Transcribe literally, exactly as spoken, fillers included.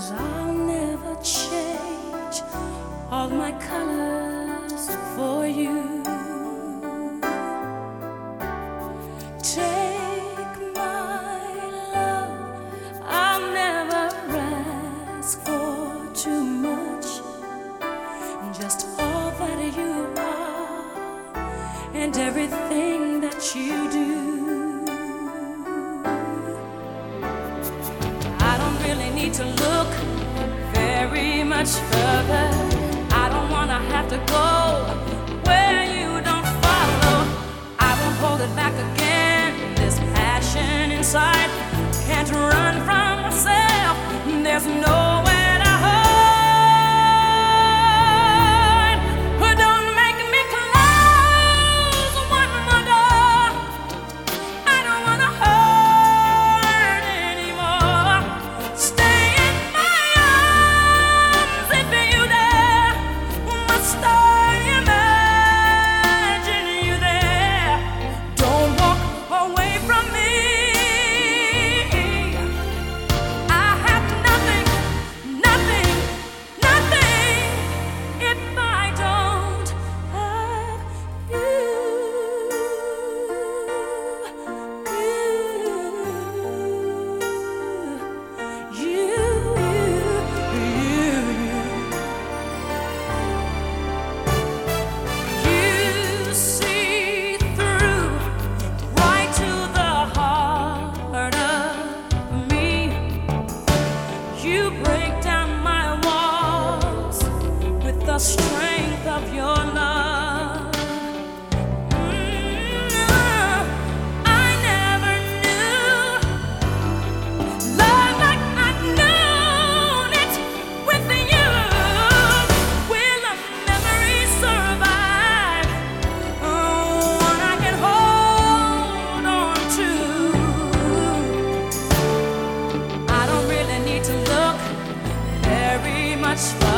I'll never change all my colors for you. Take my love, I'll never ask for too much. Just all that you are and everything that you do. Need to look very much further. I don't wanna have to go where you don't follow. I won't hold it back again. This passion inside can't run from myself. There's nowhere to hide. Don't make me close one more door. I don't wanna hurt anymore. Stay in my arms if you dare. Must I imagine you there? Don't walk away from me. I have nothing, nothing, nothing if I don't have you. You, you, you, you see through right to the heart of me. You break down my walls with the strength of your love. Mm, I never knew love like I've known it with you. Will a memory survive? Oh, one I can hold on to. I don't really need to look very much further.